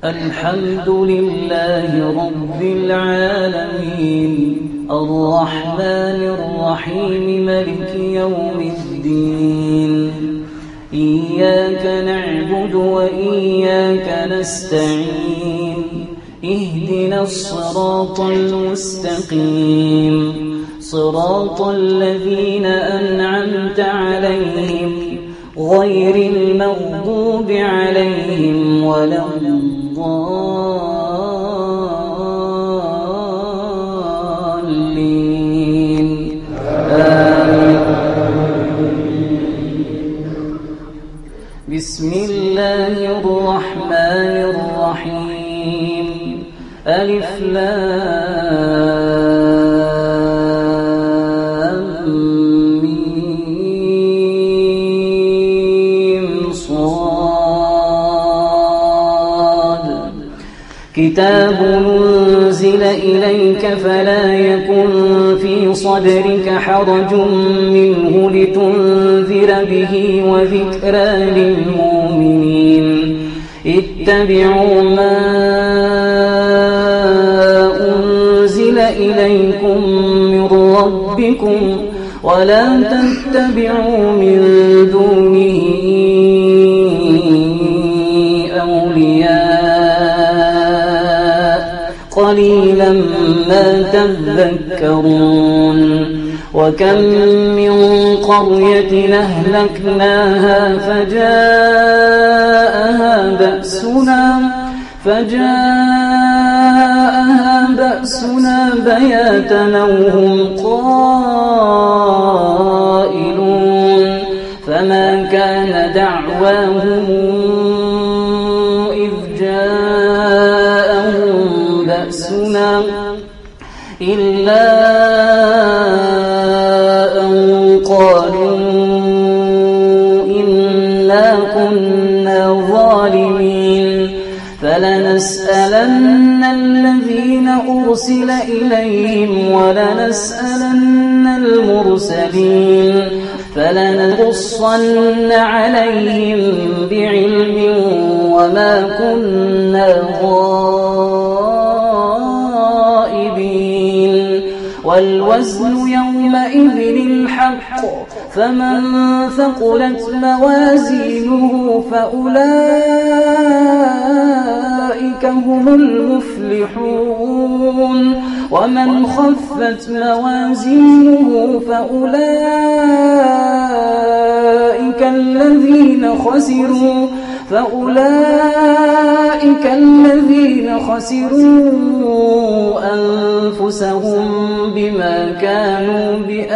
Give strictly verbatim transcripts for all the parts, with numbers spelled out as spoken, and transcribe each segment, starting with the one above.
الحمد لله رب العالمين الرحمن الرحيم مالك يوم الدين إياك نعبد وإياك نستعين اهدنا الصراط المستقيم صراط الذين أنعمت عليهم غير المغضوب عليهم ولا الضالين آمين. بسم الله الرحمن الرحيم ألف لام ميم صاد كتاب أنزل إليك فلا يكن في صدرك حرج منه لتنذر به وذكرى للمؤمنين اتبعوا ما أنزل إليكم من ربكم ولا تتبعوا من دونه أولياء قليلا ما تذكرون وكم من قرية أهلكناها فجاءها بأسنا فجاءها بأسنا بياتا وهم قائلون فما كان دعواهم إذ جاءهم بأسنا إلا أن قالوا إنا كنا ظالمين فلنسألن الذين أرسل إليهم ولنسألن المرسلين فلنقصن عليهم بعلم وما كنا غائبين والوزن يومئذ الحق فمن ثقلت موازينه فأولئك هم المفلحون ومن خفت موازينه فأولئك الذين خسروا فأولئك الذين خسروا أنفسهم بما كانوا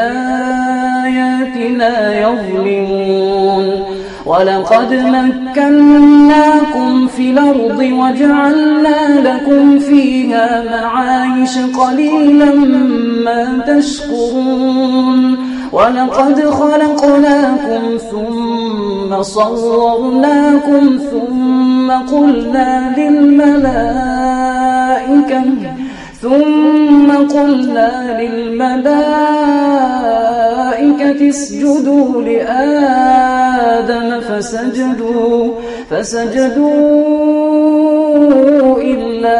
بآياتنا يظلمون ولقد مكناكم في الأرض وجعلنا لكم فيها معايش قليلا ما تشكرون ولقد خلقناكم ثم صورناكم ثم قلنا للملائكة ثم قلنا للملائكة اسجدوا لآدم فسجدوا فسجدوا إلا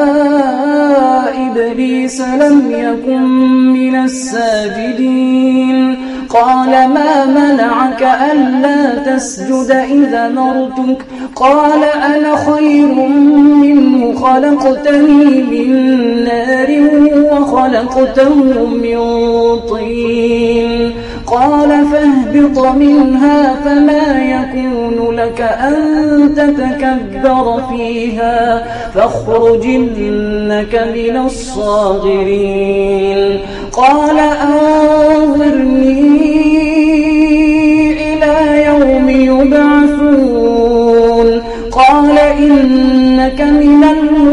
إبليس لم يكن من الساجدين قال ما منعك ألا تسجد إذا أمرتك قال أنا خير منه خلقتني من نار وخلقته من طين قال فاهبط منها فما يكون لك أن تتكبر فيها فاخرج إنك من الصاغرين قال أنظرني إلى يوم يبعثون قال إنك من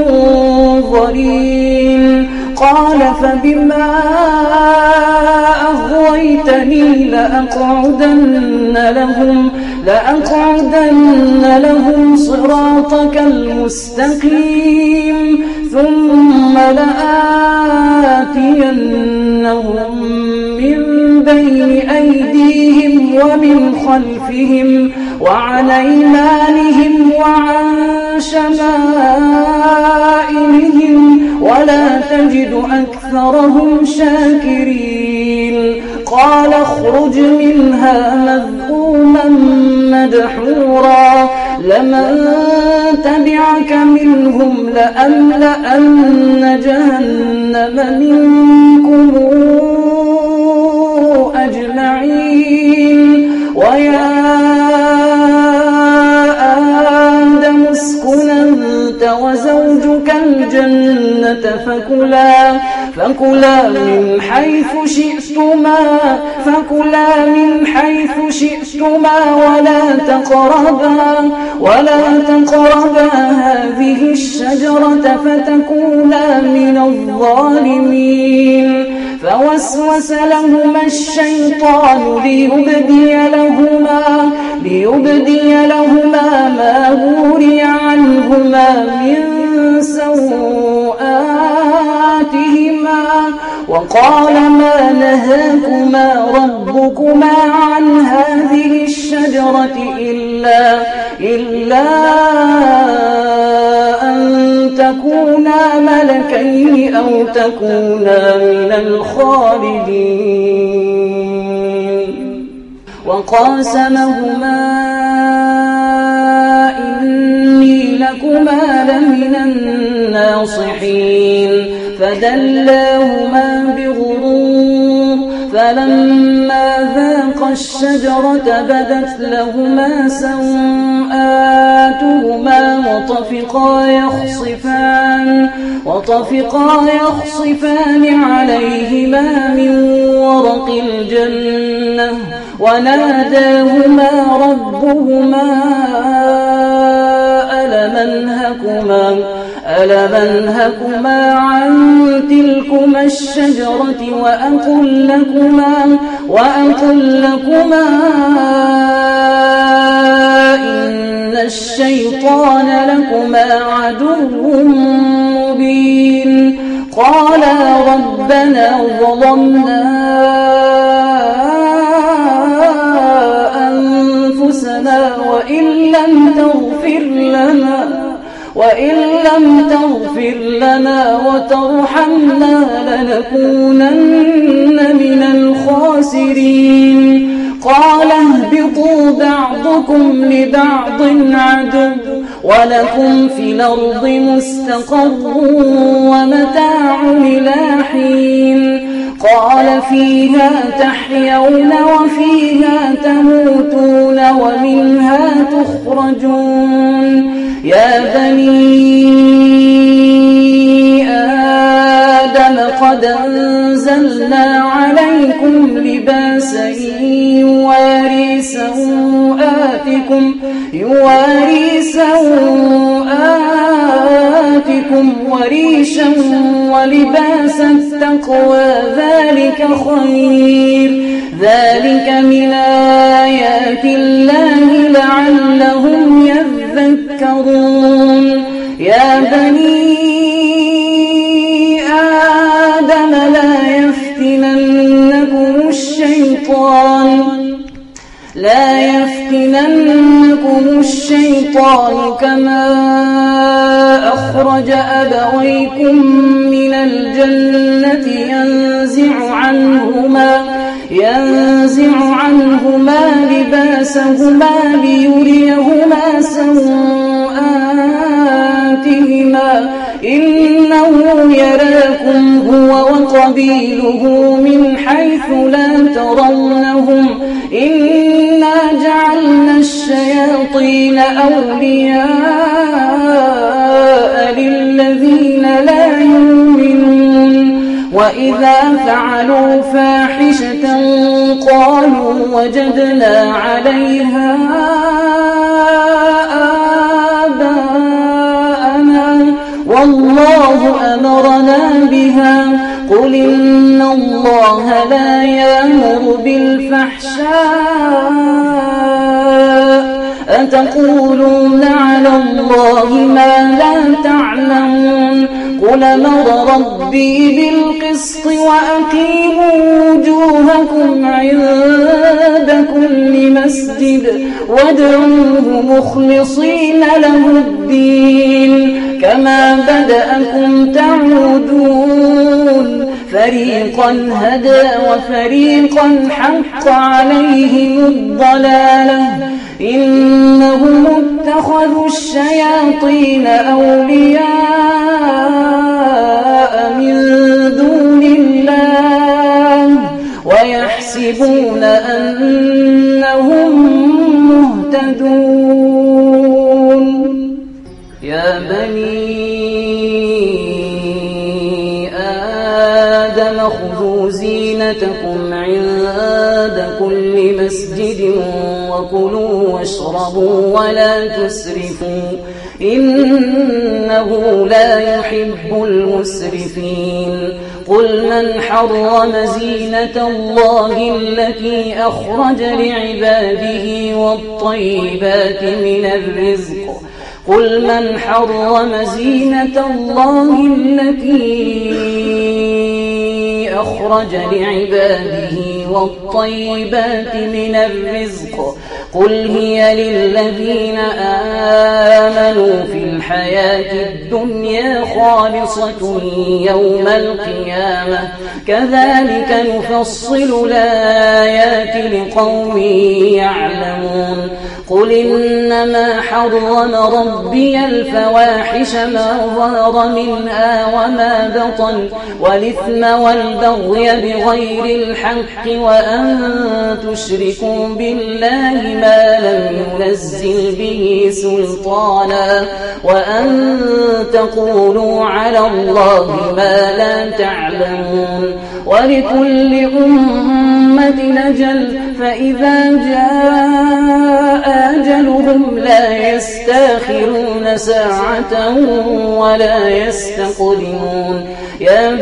المنظرين قال فبما أغويتني لأقعدن لهم لأقعدن لهم صراطك المستقيم ثم لآتينهم من بين أيديهم ومن خلفهم وعن أيمانهم وعن شمائلهم تجد أكثرهم شاكرين قال اخرج منها مذءوما مدحورا لمن تبعك منهم لأملأن جهنم منكم أجمعين ويا آدم اسكن أنت وزوجك الجنة فكلا فكلا من حيث شئتما فكلا من حيث شئتما ولا تقربا ولا تقربا هذه الشجرة فتكونا من الظالمين فوسوس لهما الشيطان ليبدي لهما ليبدي لهما ما وري عنهما من سوآتهما وقال ما نهاكما ربكما عن هذه الشجرة إلا إلا أن تكونا ملكين أو تكونا من الخالدين وقاسمهما إني لكما لمن الناصحين فدلاهما بغرور فلما ذاقا الشجرة بدت لهما سوآتهما وطفقا يخصفان وطفقا يخصفان عليهما من ورق الجنة وناداهما ربهما ألم أنهكما ألم أنهكما عن تلكما الشجرة وأقل لكما وأقل لكما إن الشيطان لكما عدو مبين قالا ربنا ظلمنا أنفسنا وإن لم تغفر لنا وإن لم تغفر لنا وترحمنا لنكونن من الخاسرين قال اهبطوا بعضكم لبعض عدو ولكم في الأرض مستقر ومتاع إلى حين قال فيها تحيون وفيها تموتون ومنها تخرجون يا بني آدم قد أنزلنا عليكم لباسا يواري سوآتكم يواري سوآتكم وريشا ولباس التقوى ذلك خير ذلك من آيات الله لعلهم يذكرون يا بني آدم لا يفتننكم الشيطان لا يفتننكم الشيطان كما أخرج أبويكم من الجنة ينزع عنهما ينزع عنهما لباسهما ليريهما سوآتهما إنه يراكم هو وقبيله من حيث لا ترونهم إنا جعلنا الشياطين أولياء للذين لا يؤمنون وإذا فعلوا فاحشة قالوا وجدنا عليها آباءنا والله أمرنا بها قل إن الله لا يأمر بالفحشاء أتقولون على الله ما لا تعلمون قل أمر ربي بالقسط وأقيموا وجوهكم عند كل مسجد وادعوه مخلصين له الدين كما كما بدأكم تعودون فريقا هدى وفريقا حق عليهم الضلالة إنهم اتخذوا الشياطين أولياء من دون الله ويحسبون أنهم مهتدون يا بني آدم خذوا زينتكم عند كل مسجد وكلوا واشربوا ولا تسرفوا إنه لا يحب المسرفين قل من حرم زينة الله التي أخرج لعباده والطيبات من الرزق قل من حرم زينة الله التي أخرج لعباده والطيبات من الرزق قل هي للذين آمنوا في الحياة الدنيا خالصة يوم القيامة كذلك نفصل الآيات لقوم يعلمون قل إنما حرم ربي الفواحش ما ظهر منها وما بطن والإثم والبغي بغير الحق وأن تشركوا بالله ما لم ينزل به سلطانا وأن تقولوا على الله ما لا تعلمون ولكل أمة أجل فإذا جاء أجلهم لا يستاخرون ساعة ولا يستقدمون يا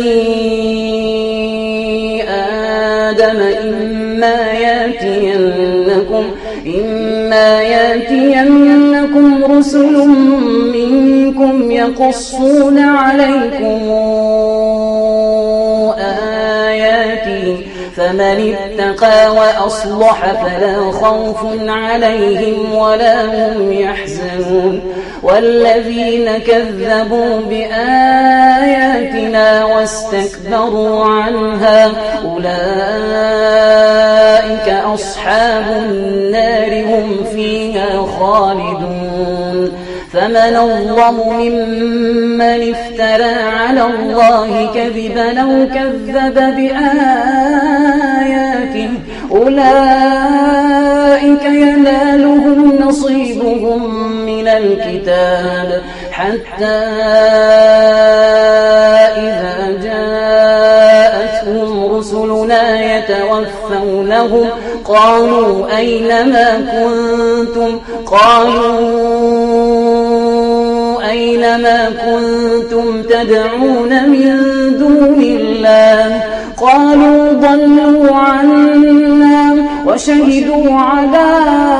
بني آدم إما ياتينكم إما ياتينكم رسل منكم يقصون عليكم آياتي فمن اتقى وأصلح فلا خوف عليهم ولا هم يحزنون والذين كذبوا بآياتنا واستكبروا عنها أولئك أصحاب النار هم فيها خالدون فمن الظلم ممن افترى على الله كذبا أو كذب بآياته أولئك ينالهم نصيبهم من الكتاب حتى إذا جاءتهم رسلنا يتوفونهم قالوا أين ما كنتم قالوا أينما كنتم تدعون من دون الله قالوا ضلوا عنا وشهدوا على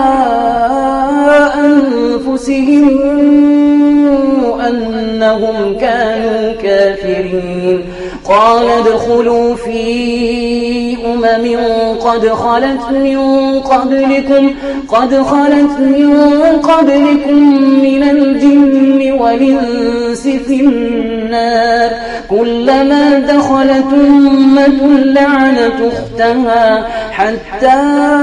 أنفسهم أنهم كانوا كافرين قال ادخلوا في أمم قد خلت من قبلكم قد خلت من قبلكم من الجن والإنس في النار كلما دخلت أمة لعنت أختها حتى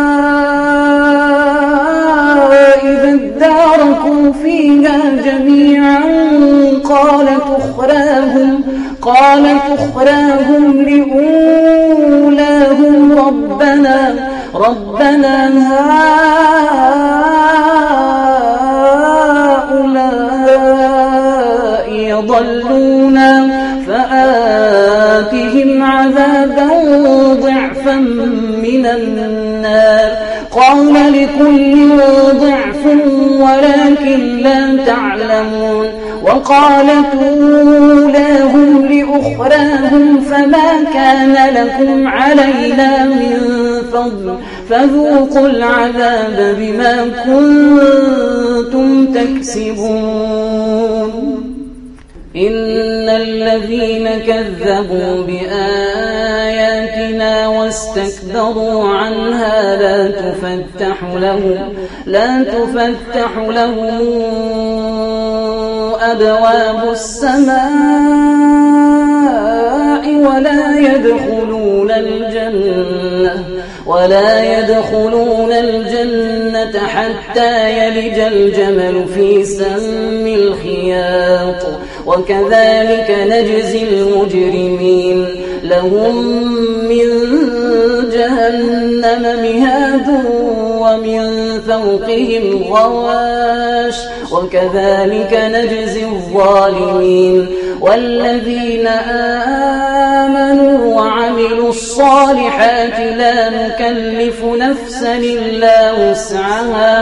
إذا اداركوا فيها جميعا قالت أخراهم قالت أخراهم لأولاهم ربنا ربنا هؤلاء يضلونا فآتهم عذابا ضعفا من النار قال لكل ضعف ولكن لا تعلمون وقالت أولاهم لأخراهم فما كان لكم علينا من فضل فذوقوا العذاب بما كنتم تكسبون إن الذين كذبوا بآياتنا واستكبروا عنها لا تفتح لهم لا تفتح لهم أبواب السماء ولا يدخلون الجنة ولا يدخلون الجنة حتى يلج الجمل في سم الخياط وكذلك نجزي المجرمين لهم من جهنم مهاد ومن فوقهم غواش وكذلك نجزي الظالمين والذين آمنوا وعملوا الصالحات لا نكلف نفسا إلا وسعها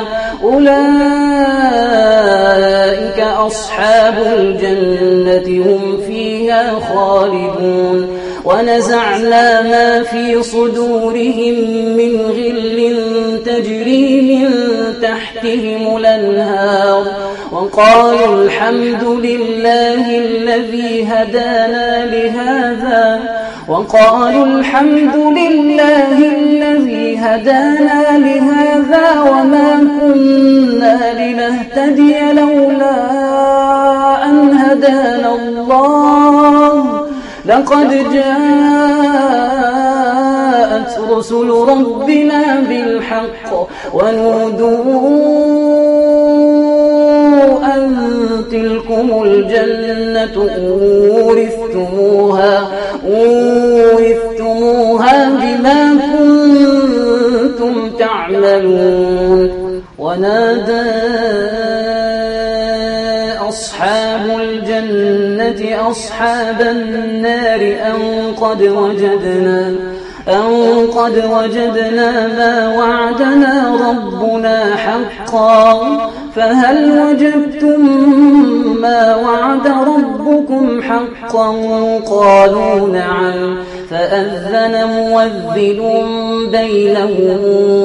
أولئك أصحاب الجنة هم فيها خالدون ونزعنا ما في صدورهم من غل تجري من تحتهم الأنهار وقالوا الحمد لله الذي هدانا لهذا وقالوا الحمد لله الذي هدانا لهذا وما كنا لنهتدي لولا أن هدانا الله لقد جاءت رسل ربنا بالحق ونودوا أن تلكم الجنة أورثتموها أورثتموها بما كنتم تعملون ونادى أصحاب الجنة أصحاب النار أن قد وجدنا أن قد وجدنا ما وعدنا ربنا حقا فهل وجدتم ما وعد ربكم حقا قالوا نعم فأذن مؤذن بينهم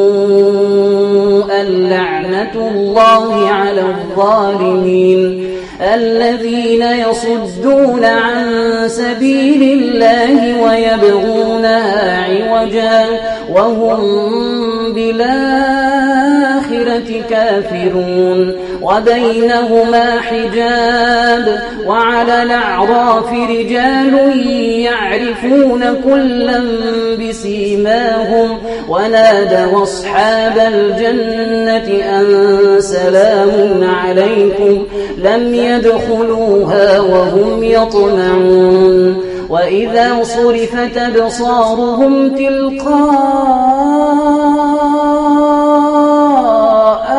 اللعنة الله على الظالمين الذين يصدون عن سبيل الله ويبغونها عوجا وهم بالآخرة كافرون وبينهما حجاب وعلى الأعراف رجال يعرفون كلا بسيماهم ونادوا أصحاب الجنة أن سلام عليكم لم يدخلوها وهم يطمعون وإذا صرفت أبصارهم تلقاء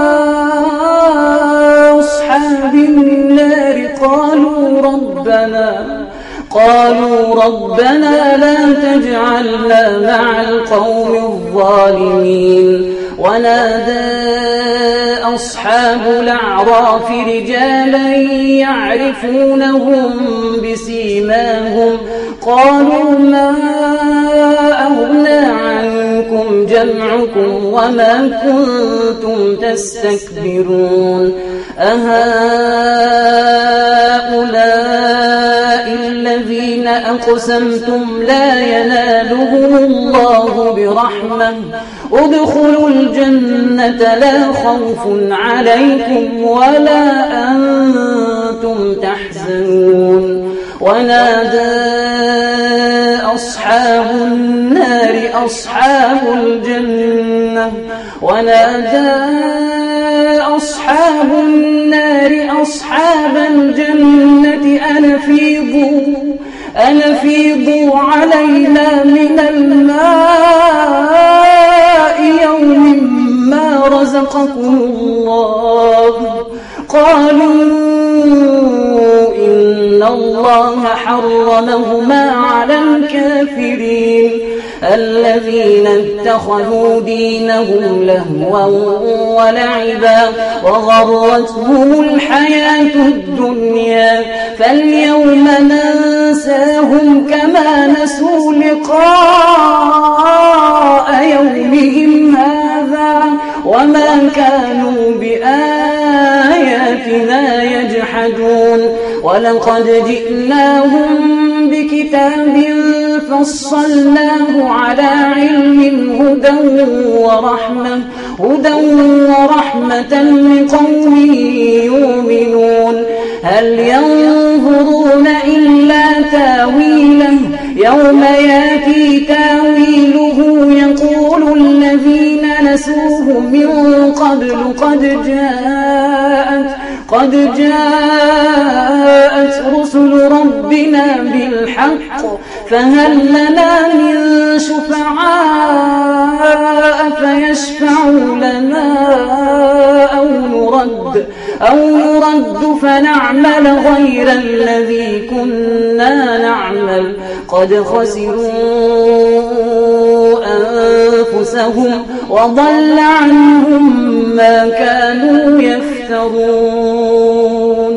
أصحاب النار قالوا ربنا قالوا ربنا لا تجعلنا مع القوم الظالمين ونادى أصحاب الأعراف رجالا يعرفونهم بسيماهم قالوا ما أغنى عنكم جمعكم وما كنتم تستكبرون أهؤلاء الذين أقسمتم لا ينالهم الله برحمة ادخلوا الجنة لا خوف عليكم ولا أنتم تحزنون ونادى أصحاب النار أصحاب الجنة ونادى أصحاب النار أصحاب الجنة أن أفيضوا أن أفيضوا علينا من الماء يوم ما رزقكم الله قالوا إن الله حرمهما على الكافرين الذين اتخذوا دينهم لهوا ولعبا وغرتهم الحياة الدنيا فاليوم ننساهم كما نسوا لقاء يومهم هذا وما كانوا بآياتنا يجحدون ولقد جئناهم بكتاب فصلناه على علم هدى ورحمة هدى ورحمة لقوم يؤمنون هل ينظرون إلا تاويله يوم ياتي تاويله يقول الذين نسوه من قبل قد جاءت قد جاءت رسل ربنا بالحق فهل لنا من شفعاء فيشفعوا لنا أو نرد أو نرد فنعمل غير الذي كنا نعمل قد خسروا أنفسهم وضل عنهم ما كانوا يفترون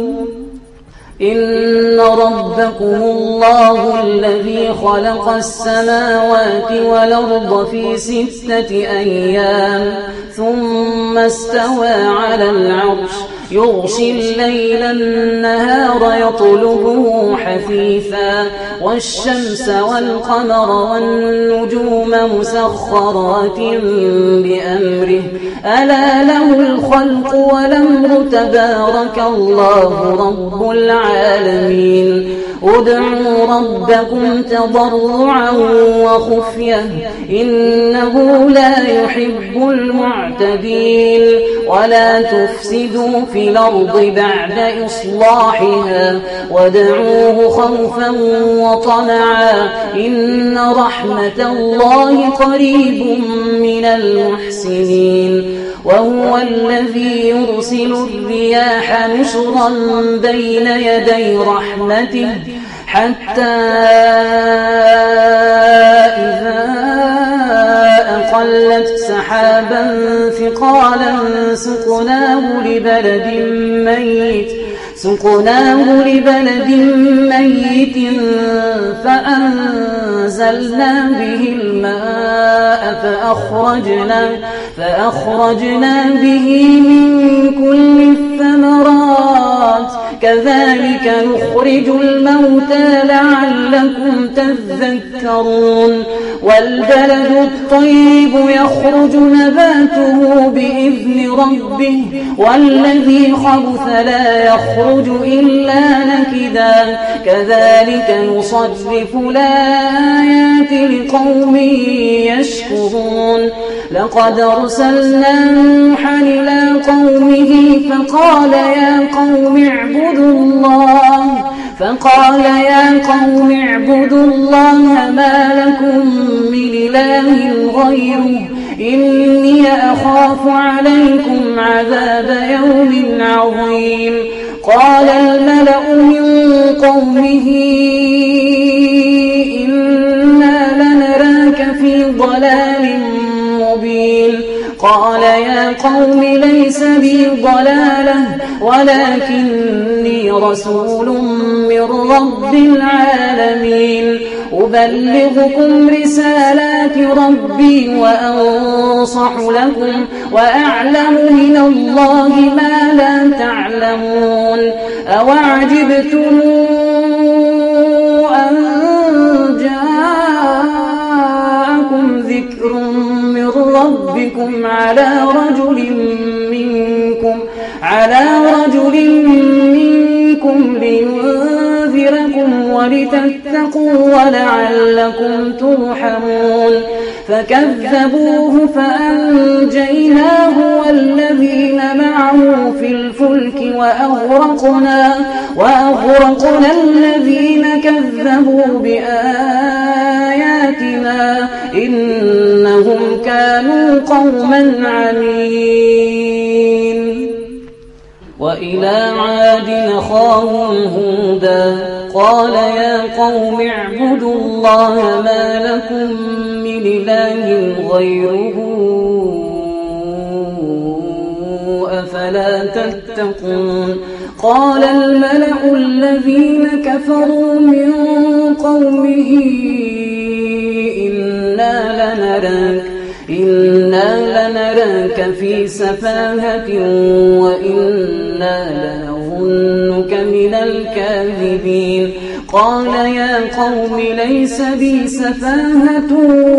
إن ربكم الله الذي خلق السماوات والأرض في ستة أيام ثم استوى على العرش يغشي الليل النهار يطلبه حثيثا والشمس والقمر والنجوم مسخرات بأمره ألا له الخلق والأمر تبارك الله رب العالمين ادعوا ربكم تضرعا وخفية إنه لا يحب المعتدين ولا تفسدوا في الأرض بعد إصلاحها وادعوه خوفا وطمعا إن رحمة الله قريب من المحسنين وهو الذي يرسل الرياح نشرا بين يدي رحمته حتى إذا أقلت سحابا ثقالا سقناه لبلد ميت سقناه لبلد ميت فأنزلنا به الماء فأخرجنا, فأخرجنا به من كل الثمرات كذلك نخرج الموتى لعلكم تذكرون والبلد الطيب يخرج نباته بإذن ربه والذي خبث لا يخرج إلا نكدا كذلك نصرف الآيات لقوم يشكرون لقد أرسلنا نوحا إلى قومه فقال يا قوم اعبدوا الله فقال يا قوم اعبدوا الله ما لكم من إله غيره إني أخاف عليكم عذاب يوم عظيم قال الملأ من قومه إنا لنراك في ضلال مبين قال يا قوم ليس بي ضلالة ولكني رسول من رب العالمين أبلغكم رسالات ربي وأنصح لكم وأعلم من الله ما لا تعلمون أوعجبتم أن جاءكم ذكر من ربكم على رجل منكم على رجل منكم لينذركم ولتتقوا ولعلكم ترحمون فكذبوه فأنجيناه والذين معه في الفلك وأغرقنا, وأغرقنا الذين كذبوا بآياتنا إنهم كانوا قوما عمين وإلى عاد أخاهم هودا قال يا قوم اعبدوا الله ما لكم من إله غيره أفلا تتقون قال الملأ الذين كفروا من قومه إنا لنراك إنا لنراك في سفاهة وإنا لنظنك نظنك من الكاذبين قال يا قوم ليس بي سفاهة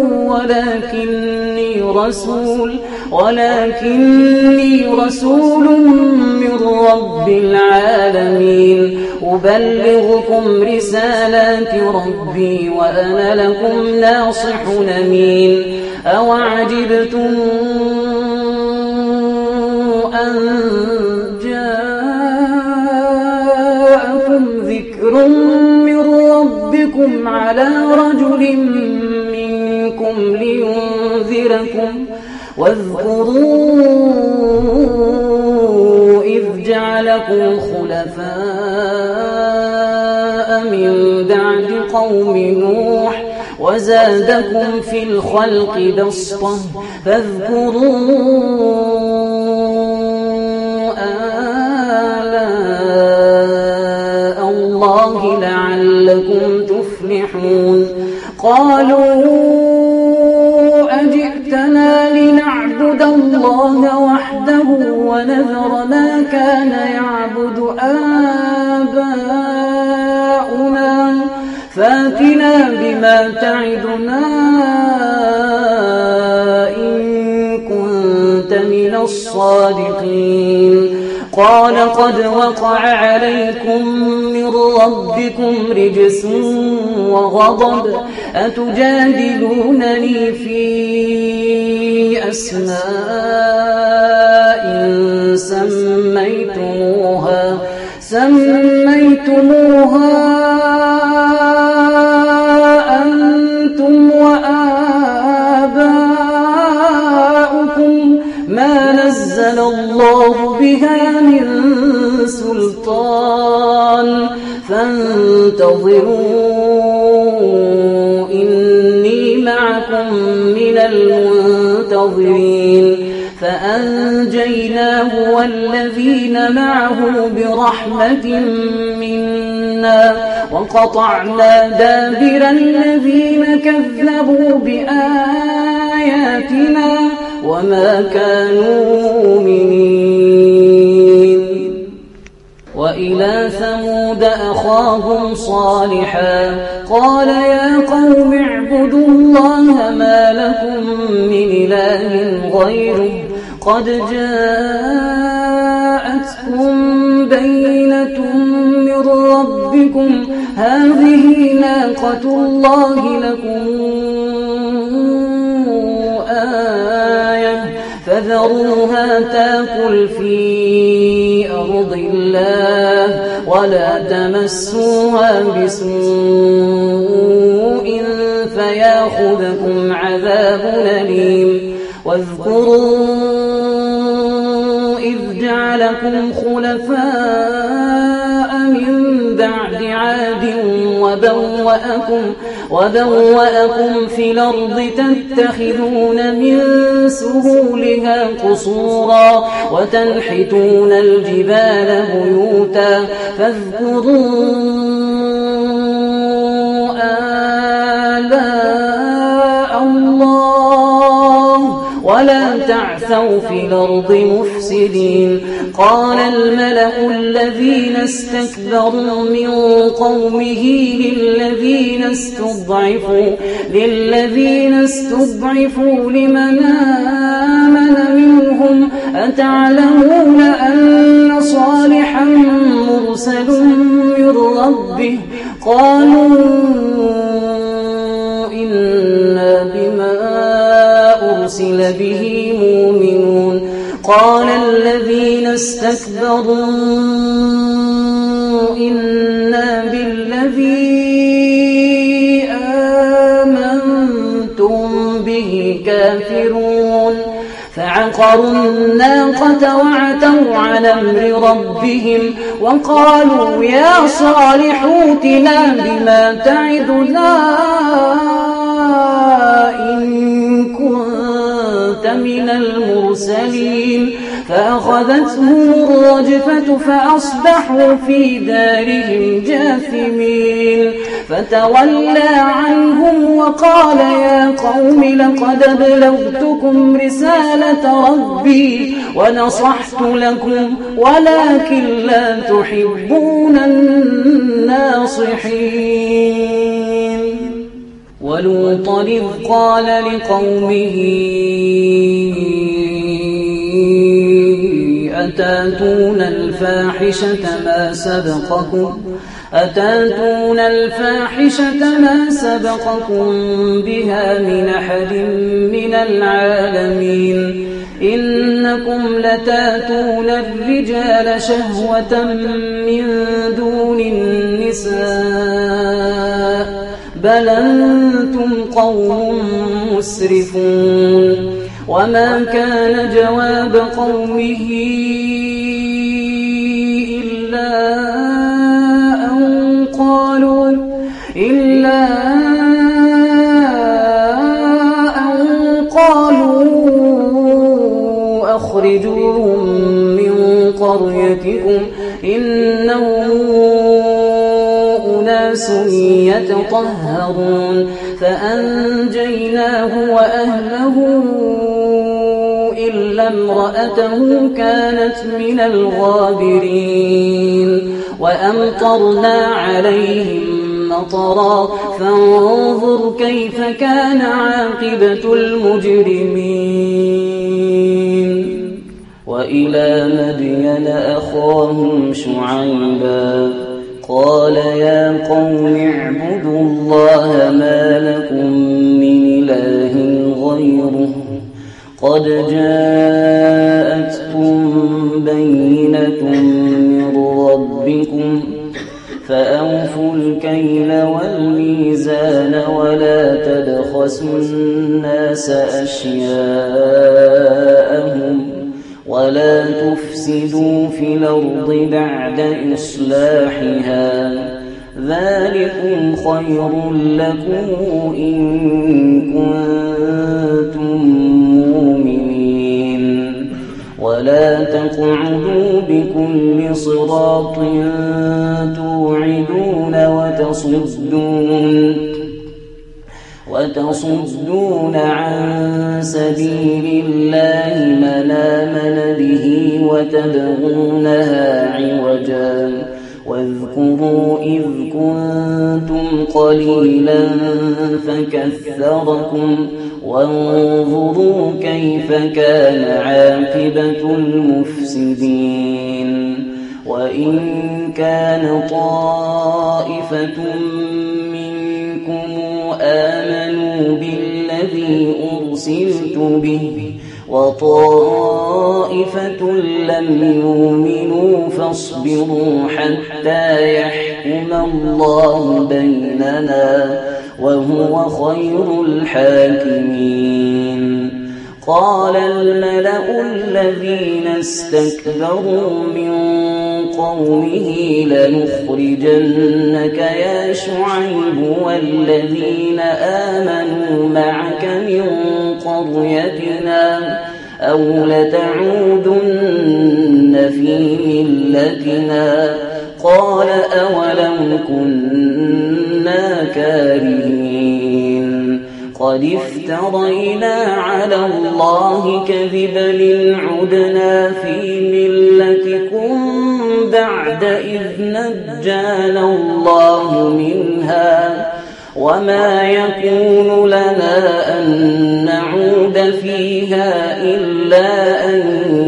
ولكني رسول ولكني رسول من رب العالمين أبلغكم رسالات ربي وأنا لكم ناصح أمين أوعجبتم أن جاءكم ذكر من ربكم على رجل منكم لينذركم واذكروا إذ جعلكم خلفاء من بعد قوم نوح وزادكم في الخلق بسطة فاذكروا آلاء الله لعلكم تفلحون قالوا أجئتنا لنعبد الله وحده ونذر ما كان يعبد آباؤنا فاتنا بما تعدنا إن كنت من الصادقين قال قد وقع عليكم من ربكم رجس وغضب أتجادلونني في أسماء سميتموها سميتموها أنتم وآباؤكم ما نزل الله بها من سلطان فانتظروا إني معكم من المنتظرين فأنجيناه والذين معه برحمة منا وقطعنا دابر الذين كذبوا بآياتنا وما كانوا مؤمنين وإلى ثمود أخاهم صالحا قال يا قوم اعبدوا الله ما لكم من إله غيره قد جاءتكم بينة من ربكم هذه ناقة الله لكم آية فذروها تاكل في أرض الله ولا تمسوها بسوء فياخذكم عذاب أليم واذكروا إذ جعلكم خلفاء من بعد عاد وبوأكم, وبوأكم في الأرض تتخذون من سهولها قصورا وتنحتون الجبال بيوتا فاذكروا آلاء الله ولا تعثوا في الأرض مفسدين قال الملأ الذين استكبروا من قومه للذين استضعفوا للذين استضعفوا لمن آمن منهم أتعلمون أن صالحا مرسل من ربه قالوا إنا بما أرسل به مؤمنون قال الذين استكبروا إنا بالذي آمنتم به كافرون فعقروا الناقة وعتوا عن أمر ربهم وقالوا يا صالح ائتنا بما تعدنا إن كنت من المرسلين فأخذتهم الرجفة فأصبحوا في دارهم جاثمين فتولى عنهم وقال يا قوم لقد أبلغتكم رسالة ربي ونصحت لكم ولكن لا تحبون الناصحين. ولوطا إذ قال لقومه أتاتون الفاحشة ما سبقكم أتاتون الفاحشة ما سبقكم بها من أحد من العالمين إنكم لتاتون الرجال شهوة من دون النساء بل أنتم قوم مسرفون. وما كان جواب قومه إلا أن قالوا إلا أن قالوا أخرجوهم من قريتكم إنهم أناس يتطهرون فأنجيناه وأهله إلا امرأته كانت من الغابرين وأمطرنا عليهم مطرا فانظر كيف كان عاقبة المجرمين. وإلى مدين أخاهم شعيبا قال يا قوم اعبدوا الله ما لكم من إله غيره قد جاءتكم بينة من ربكم فأوفوا الكيل والميزان ولا تبخسوا الناس أشياءهم ولا تفسدوا في الأرض بعد إصلاحها ذلكم خير لكم إن كنتم مؤمنين. ولا تقعدوا بكل صراط توعدون وتصدون وتصدون عن سبيل الله من آمن به وتبغونها عوجا واذكروا إذ كنتم قليلا فكثركم وانظروا كيف كان عاقبة المفسدين. وإن كان طائفة منكم آمنوا بالذي أرسلت به وطائفة لم يؤمنوا فاصبروا حتى يحكم الله بيننا وهو خير الحاكمين. قال الملأ الذين استكبروا من قومه لنخرجنك يا شعيب والذين آمنوا معك من قريتنا أو لتعودن في ملتنا قال أولم كنا كارهين قد افترينا على الله كذبا إن عدنا في ملتكم بعد إذ نجانا الله منها وما يكون لنا أن نعود فيها إلا أن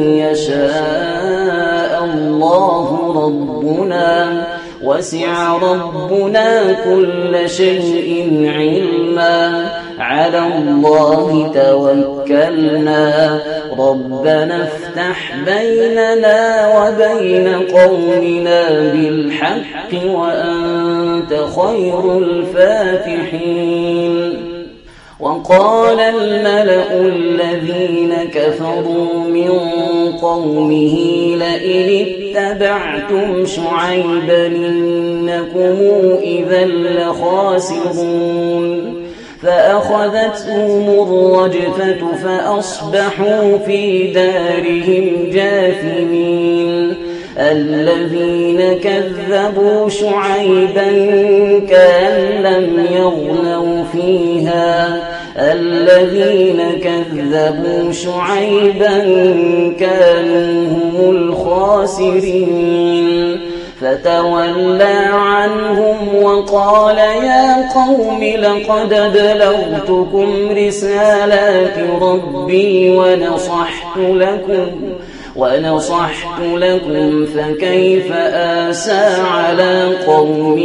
يشاء الله ربنا وسع ربنا كل شيء علما على الله توكلنا ربنا افتح بيننا وبين قومنا بالحق وأنت خير الفاتحين. وقال الملأ الذين كفروا من قومه لئن اتبعتم شعيبا إنكم إذا لخاسرون فأخذتهم الرجفة فأصبحوا في دارهم جاثمين الذين كذبوا شعيبا كأن لم يغنوا فيها الذين كذبوا شعيبا كانوا هم الخاسرين فتولى عنهم وقال يا قوم لقد أبلغتكم رسالات ربي ونصحت لكم ونصحت لكم فكيف آسى على قوم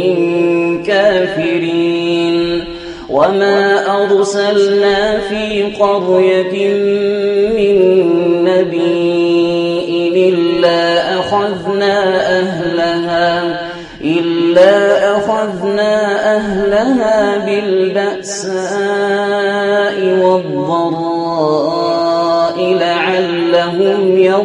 كافرين وما أرسلنا في قرية من نبي إلا أخذنا أهلها إلا أخذنا أهلها بالبأساء والضراء لعلهم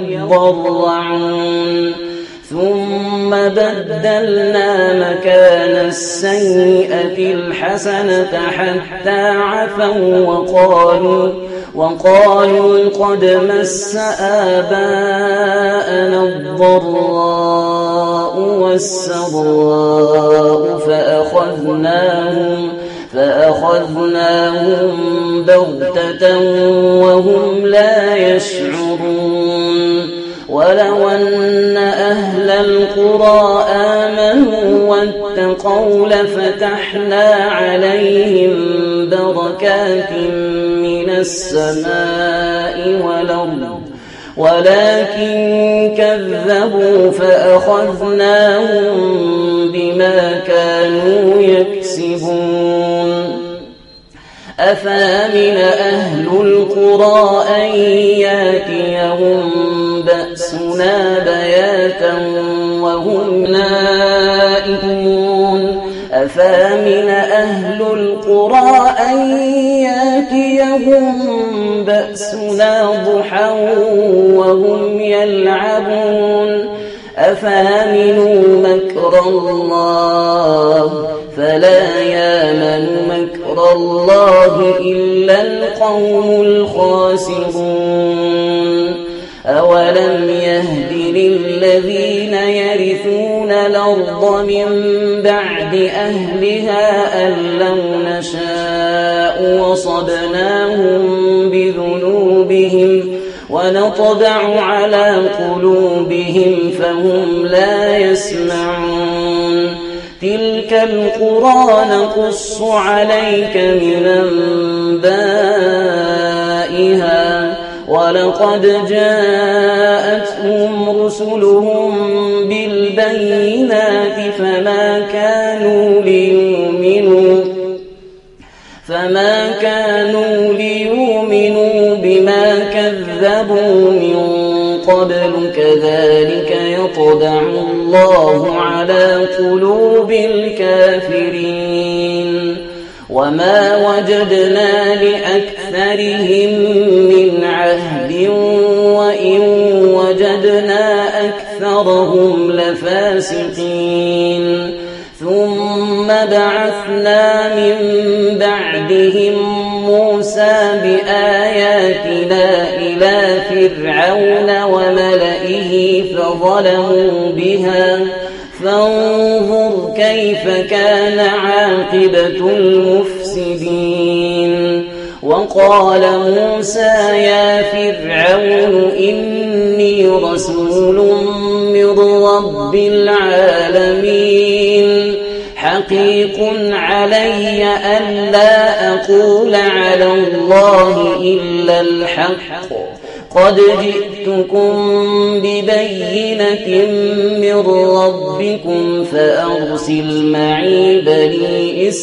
يضرعون ثم بدلنا مكان السيئة الحسنة حتى عفوا وقالوا وقالوا قد مس آباءنا الضراء والسراء فأخذناهم فأخذناهم بغتة وهم لا يشعرون ولو أن أهل القرى آمنوا واتقوا لفتحنا عليهم بركات من السماء والأرض ولكن كذبوا فأخذناهم بما كانوا يكسبون أفأمن أهل القرى أن يأتيهم بأسنا بياتا وهم نائمون أفأمن أهل القرى أن يأتيهم بأسنا ضحى وهم يلعبون أفأمنوا مكر الله فلا يامن مكر الله إلا القوم الخاسرون أولم يهد للذين يرثون الأرض من بعد أهلها أن لو نشاء وصبناهم بذنوبهم ونطبع على قلوبهم فهم لا يسمعون تلك القرى نقص عليك من أنبائها ولقد جاءتهم رسلهم بالبينات فما كانوا ليؤمنوا فما كانوا ليؤمنوا بما كذبوا من قبل كذلك يطبع الله على قلوب الكافرين وما وجدنا لأكثرهم من عهد وإن وجدنا أكثرهم لفاسقين ثم بعثنا من بعدهم موسى بآياتنا إلى فرعون وملئه فظلموا بها فانظر كيف كان عاقبة المفسدين وقال موسى يا فرعون إني رسول من رب العالمين حقيق علي ألا أقول على الله إلا الحق قد جئتكم ببينة من ربكم فأرسل معي بني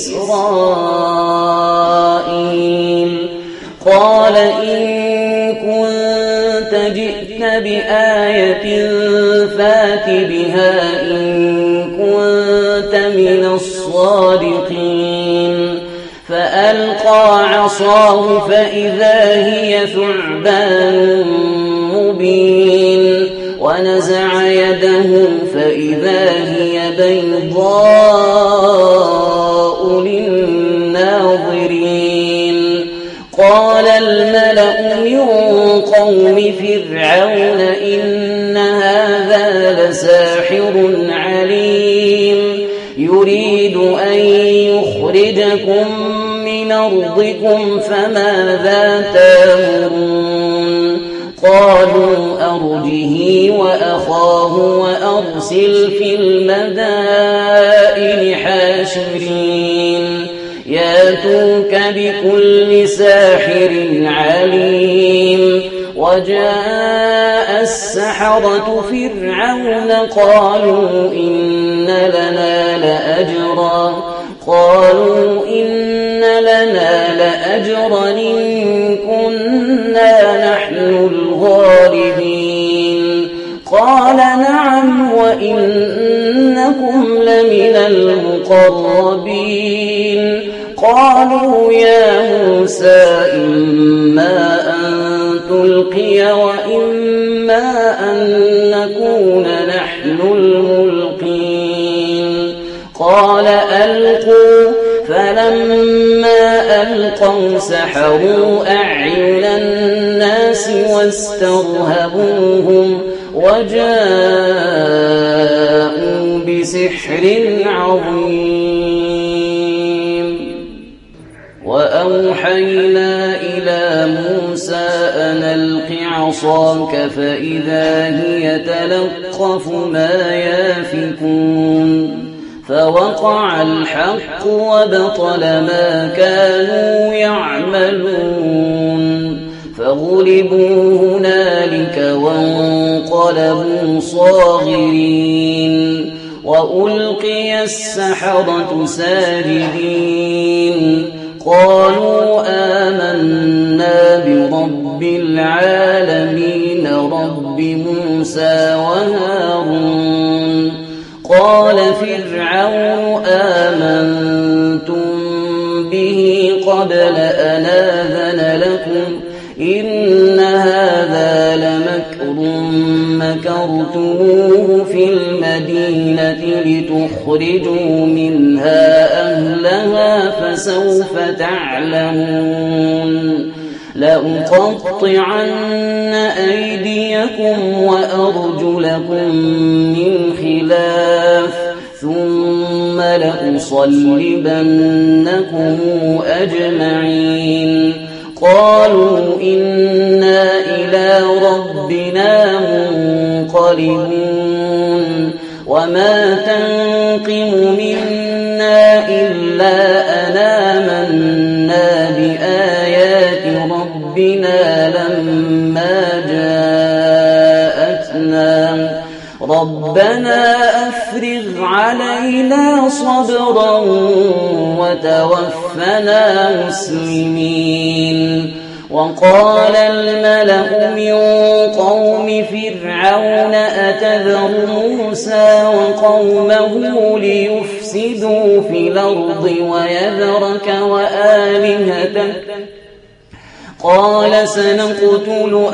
إسرائيل قال إن كنت جئت بآية فات بها إن كنت من الصادقين فألقى عصاه فإذا هي ثعبان مبين ونزع يده فإذا هي بيضاء للناظرين فرعون إن هذا لساحر عليم يريد أن يخرجكم من أرضكم فماذا تأمرون قالوا أرجه وأخاه وأرسل في المدائن حاشرين ياتوك بكل ساحر عليم وجاء السحرة فرعون قالوا إن لنا لأجرا قالوا إن لنا لأجرا إن كنا نحن الغالبين قال نعم وإنكم لمن المقربين قالوا يا موسى إما أن تلقي وإما أن نكون نحن الملقين قال ألقوا فلما ألقوا سحروا أعين الناس واسترهبوهم وجاءوا بسحر عظيم وأوحينا إلى موسى أن ألق عصاك فإذا هي تلقف ما يافكون فوقع الحق وبطل ما كانوا يعملون فغلبوا هنالك وانقلبوا صاغرين وألقي السحرة ساجدين قالوا آمنا برب العالمين رب موسى وهارون قال فرعون آمنتم به قبل أن آذن لكم إن هذا لمكر مكرتموه في المدينة لتخرجوا منها أهلها فسوف تعلمون لأقطعن أيديكم وأرجلكم من خلاف ثم لأصلبنكم أجمعين قالوا إنا إلى ربنا منقلبون وما تنقم منا إلا أن آمنا بآيات ربنا لما جاءتنا ربنا أفرغ علينا صبرا وتوفنا مسلمين وقال الملأ من قوم فرعون أتذر موسى وقومه ليفسدوا في الأرض ويذرك وآلهتك قال سنقتل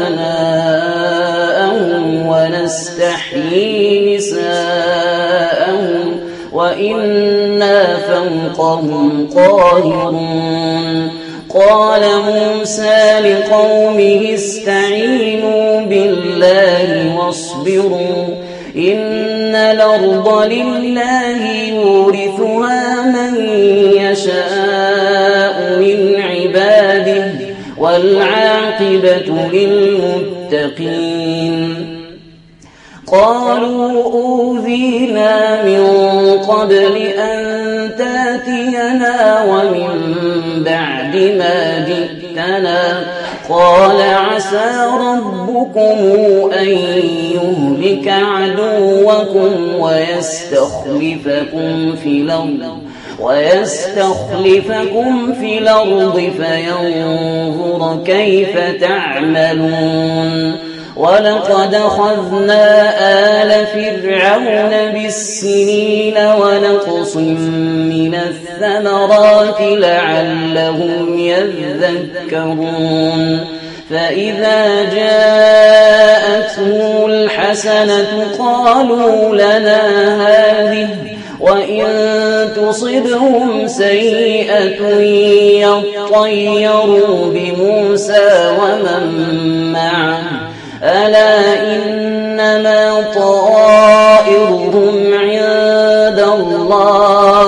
أبناءهم ونستحيي نساءهم وإنا فوقهم قاهرون قال موسى لقومه استعينوا بالله واصبروا إن الأرض لله يورثها من يشاء من عباده والعاقبة للمتقين قالوا أوذينا من قبل أن تاتينا ومن بعد ما جئتنا قال عسى ربكم أن يهلك عدوكم ويستخلفكم في الأرض ويستخلفكم في الأرض فينظر كيف تعملون ولقد أخذنا آل فرعون بالسنين ونقص من الثمرات لعلهم يذكرون فإذا جاءتهم الحسنة قالوا لنا هذه وإن تصبهم سيئة يطيروا بموسى ومن معه ألا إنما طائرهم عند الله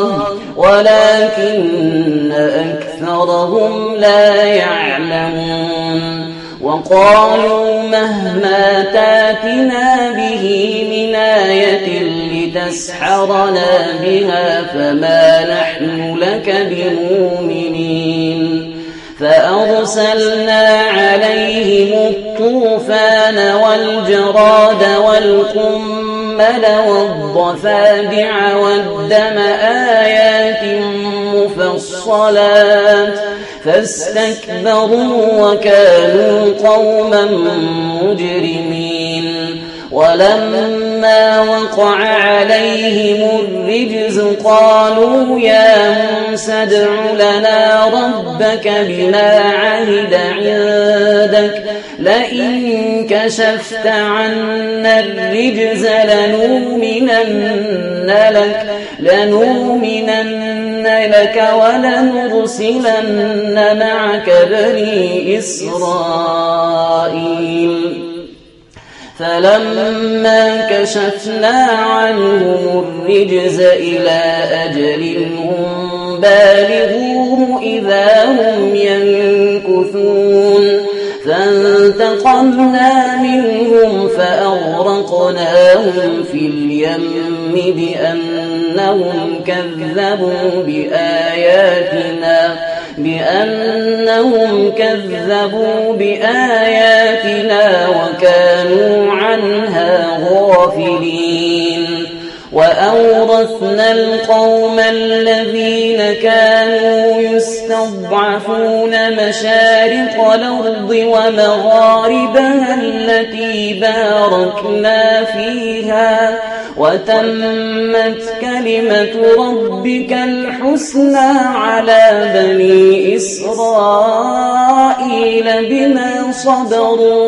ولكن أكثرهم لا يعلمون وقالوا مهما تاتنا به من آية لتسحرنا بها فما نحن لك بمؤمنين فأرسلنا عليهم الطوفان والجراد والقمل والضفادع والدم آيات مفصلات فاستكبروا وكانوا قوما مجرمين ولما وقع عليهم الرجز قالوا يا موسى ادع لنا ربك بما عهد عندك لئن كشفت عنا الرجز لنؤمنن لك لنؤمنن لك ولنرسلن معك بني إسرائيل فلما كشفنا عنهم الرجز إلى أجل هم بالغوه إذا هم ينكثون فانتقمنا منهم فأغرقناهم في اليم بأنهم كذبوا بآياتنا بأنهم كذبوا بآياتنا وكانوا عنها غافلين وأورثنا القوم الذين كانوا يستضعفون مشارق الأرض ومغاربها التي باركنا فيها وتمت كلمة ربك الحسنى على بني إسرائيل بما صبروا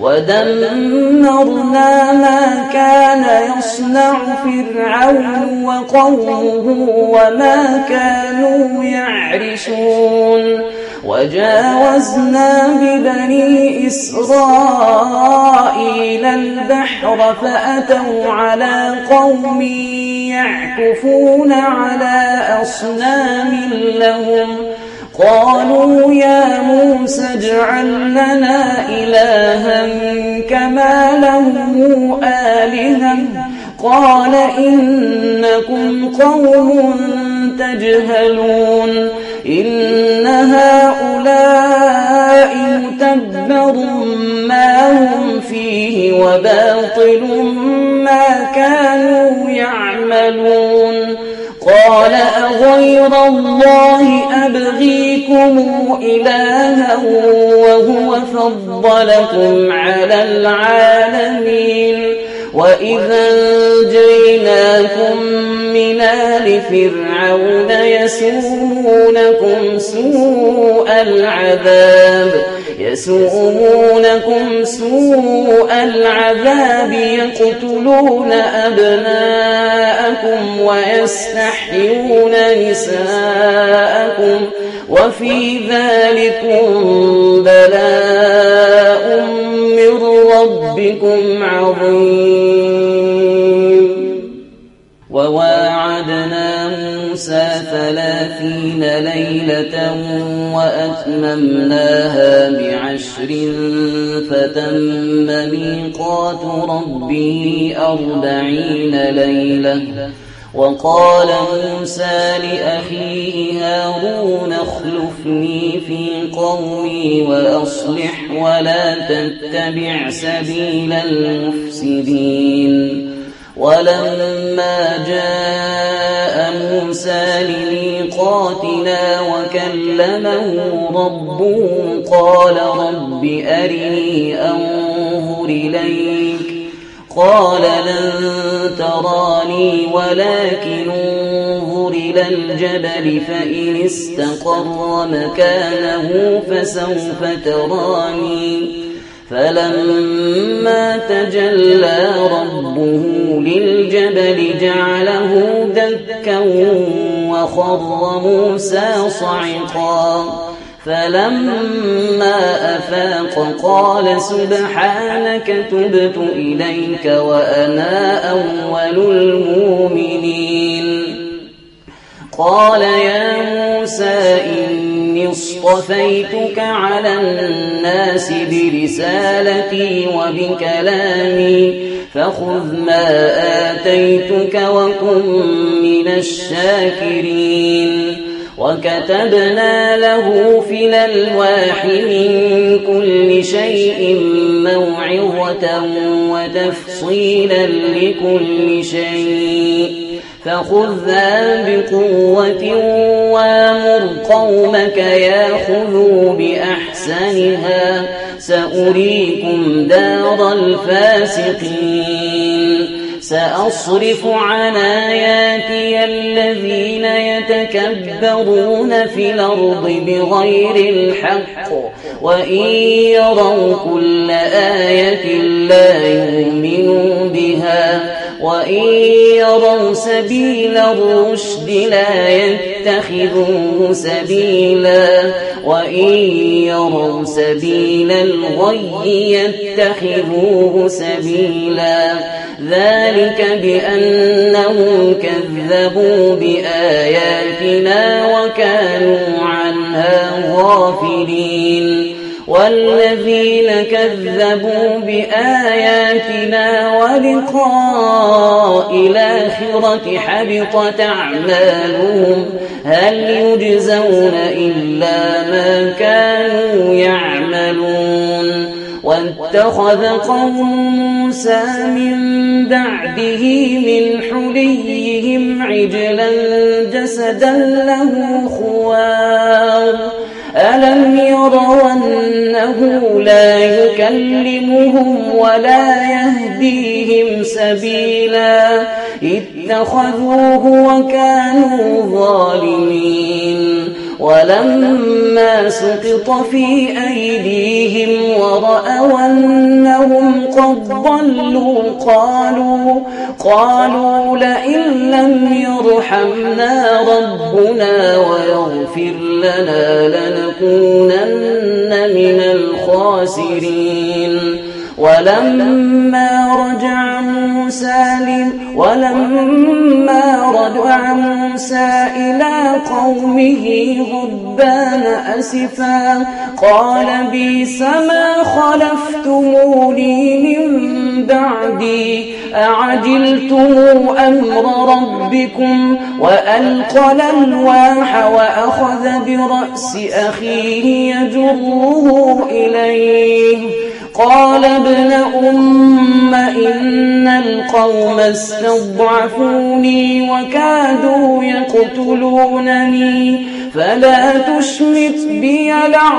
ودمرنا ما كان يصنع فرعون وقومه وما كانوا يعرشون وجاوزنا ببني إسرائيل البحر فأتوا على قوم يعكفون على أصنام لهم قالوا يا موسى اجعل لنا إلها كما لهم آلهة قال إنكم قوم تجهلون إن هؤلاء متبر ما هم فيه وباطل ما كانوا يعملون قال أغير الله أبغيكم إلها وهو فضلكم على العالمين وإذا أنجيناكم من آل فرعون يسومونكم سوء العذاب يسومونكم سوء العذاب يقتلون أبناءكم ويستحيون نساءكم وفي ذلكم بلاء من ربكم عظيم وواعدنا موسى ثلاثين ليلة وأتممناها بعشر فتم ميقات ربه أربعين ليلة وقال موسى لأخيه هارون اخلفني في قومي وأصلح ولا تتبع سبيل المفسدين ولما جاء موسى لميقاتنا وكلمه ربه قال رب أرني أنظر إليك قال لن تراني ولكن انظر إلى الجبل فإن استقر مكانه فسوف تراني فلما تجلى ربه للجبل جعله دكا وخر موسى صعقا فلما أفاق قال سبحانك تبت إليك وأنا أول المؤمنين قال يا موسى إني اصطفيتك على الناس برسالتي وبكلامي فخذ ما آتيتك وكن من الشاكرين وكتبنا له في الألواح من كل شيء موعظة وتفصيلا لكل شيء فخذها بقوة وامر قومك ياخذوا بأحسنها سأريكم دار الفاسقين سأصرف عن آياتي الذين يتكبرون في الأرض بغير الحق وإن يروا كل آية لا يؤمنوا بها وإن يروا سبيل الرشد لا يتخذوه سبيلا وإن يروا سبيل الغي يتخذوه سبيلا ذلك بأنهم كذبوا بآياتنا وكانوا عنها غافلين والذين كذبوا بآياتنا ولقاء الآخرة حبطت أعمالهم هل يجزون إلا ما كانوا يعملون واتخذ قوم موسى من بعده من حليهم عجلا جسدا له خوار ألم يروا أنه لا يكلمهم ولا يهديهم سبيلا اتخذوه وكانوا ظالمين ولما سقط في أيديهم ورأوا أنهم قد ضلوا قالوا قالوا لئن لم يرحمنا ربنا ويغفر لنا لنكونن من الخاسرين ولما رجع موسى ولما رجع موسى إلى قومه غضبان أسفا قال بئس ما خلفتموني من بعدي أعجلتم أمر ربكم وألقى الألواح وأخذ برأس أخيه يجره إليه قال ابن أم إن القوم استضعفوني وكادوا يقتلونني فلا تشمت بي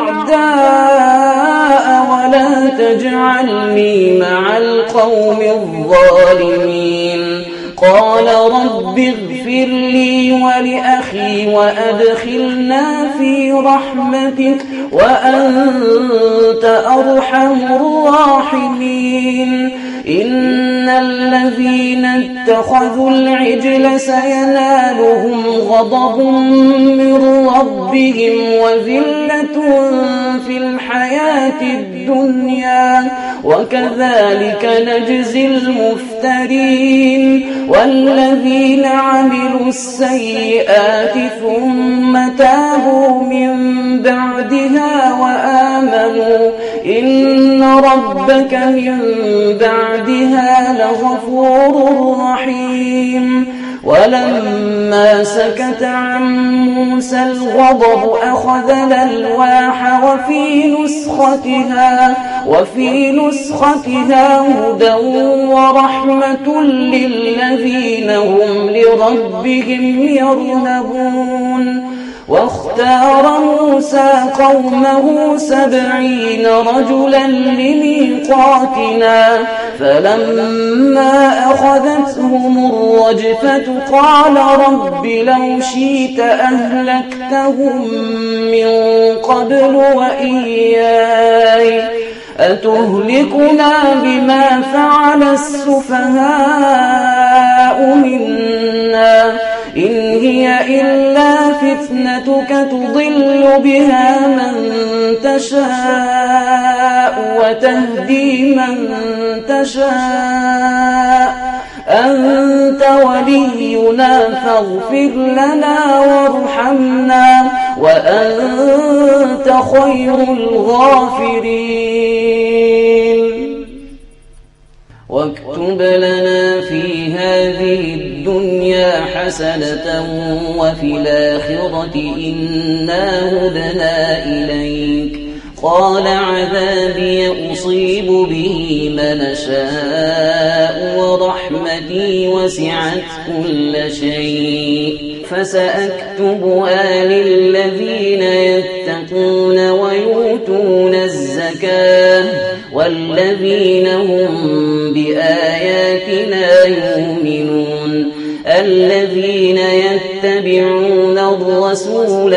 الأعداء ولا تجعلني مع القوم الظالمين قال رب اغفر لي ولأخي وأدخلنا في رحمتك وأنت أرحم الراحمين إن الذين اتخذوا العجل سينالهم غضب من ربهم وذلة في الحياة الدنيا وكذلك نجزي المفترين والذين عملوا السيئات ثم تابوا من بعدها وآمنوا إن ربك من بعدها لغفور رحيم ولما سكت عن موسى الغضب أخذ الألواح وفي نسختها وفي نسختها هدى ورحمة للذين هم لربهم يرهبون واختار موسى قومه سبعين رجلا لميقاتنا فلما أخذتهم الرجفة قال رب لو شئت أهلكتهم من قبل وإياي أتهلكنا بما فعل السفهاء منا إن هي إلا فتنتك تضل بها من تشاء وتهدي من تشاء أنت ولينا فاغفر لنا وارحمنا وأنت خير الغافرين واكتب لنا في هذه الدنيا حسنة وفي الآخرة إنا هدنا إليك قال عذابي أصيب به من شاء ورحمتي وسعت كل شيء فسأكتبها للذين يتقون ويؤتون الزكاة والذين هم بآياتنا يؤمنون الذين يتبعون الرسول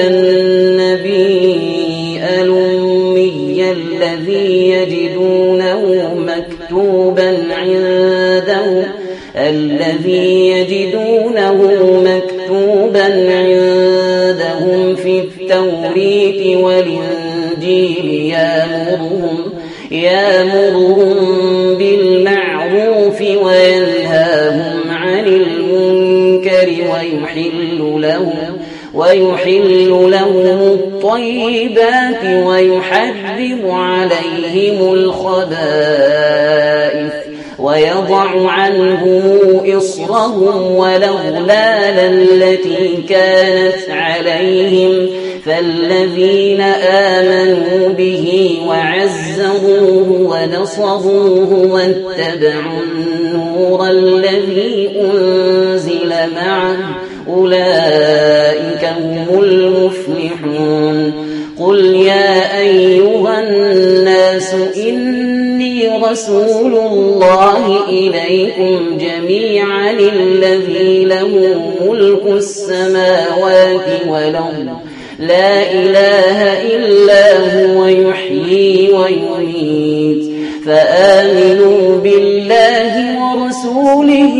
النبي الأمي الذي يجدونه مكتوبا عندهم الذي يجدونه مكتوبا عندهم في التوريت والإنجيل يأمرهم يأمرهم بالمعروف وينهاهم عن المنكر ويحل لهم ويحل لهم الطيبات ويحرم عليهم الخبائث ويضع عنهم إصرهم والأغلال التي كانت عليهم فالذين آمنوا به وعزروه ونصروه واتبعوا النور الذي أنزل معه أولئك هم المفلحون قل يا أيها الناس إني رسول الله إليكم جميعا الذي له ملك السماوات والأرض لا إله إلا هو يحيي ويميت فآمنوا بالله ورسوله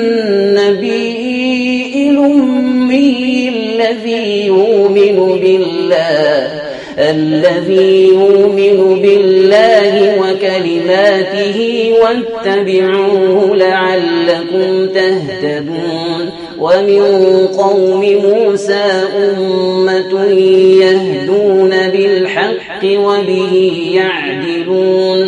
النبي الأمي الذي يؤمن بالله الذي يؤمن بالله وكلماته واتبعوه لعلكم تهتدون ومن قوم موسى أمة يهدون بالحق وبه يعدلون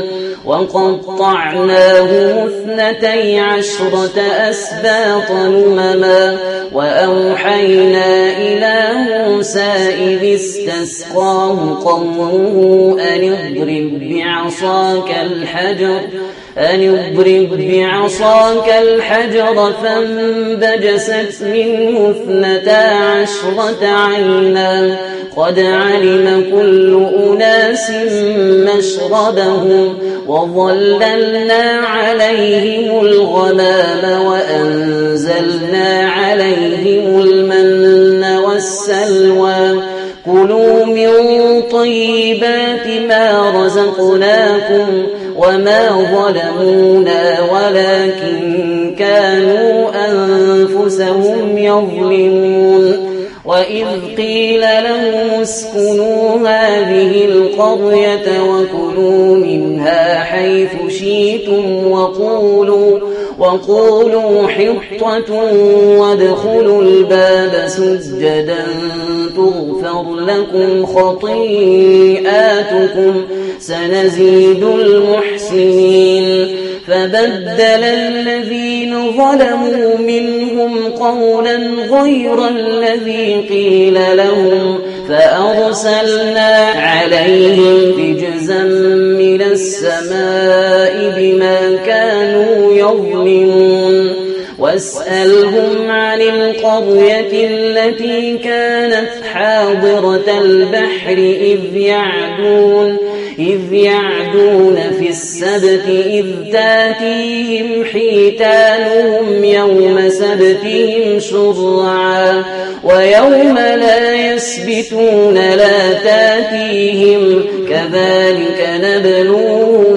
وقطعناه اثنتي عشرة أسباط أمما وأوحينا إلى موسى إذ استسقاه قومه أن اضرب بعصاك الحجر أن اضرب بعصاك الحجر فانبجست منه اثنتا عشرة عينا قد علم كل أناس مشربهم وظللنا عليهم الغمام وأنزلنا عليهم المن والسلوى كلوا من طيبات ما رزقناكم وما ظلمونا ولكن كانوا أنفسهم يظلمون وإذ قيل لهم اسكنوا هذه القرية وكلوا منها حيث شئتم وقولوا وقولوا حطة وادخلوا الباب سجدا تغفر لكم خطيئاتكم سنزيد المحسنين فبدل الذين ظلموا منهم قولا غير الذي قيل لهم فأرسلنا عليهم رجزا من السماء بما كانوا يظلمون واسألهم عن القرية التي كانت حاضرة البحر إذ يعدون إذ يعدون في السبت إذ تاتيهم حيتانهم يوم سبتهم شرعا ويوم لا يسبتون لا تاتيهم كذلك نبلوهم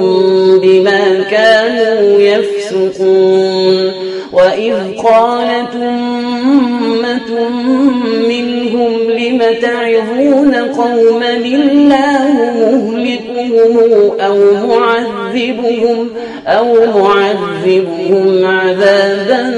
قالت أمة منهم لم تعظون قوما الله مهلكهم أو معذبهم أو معذبهم عذابا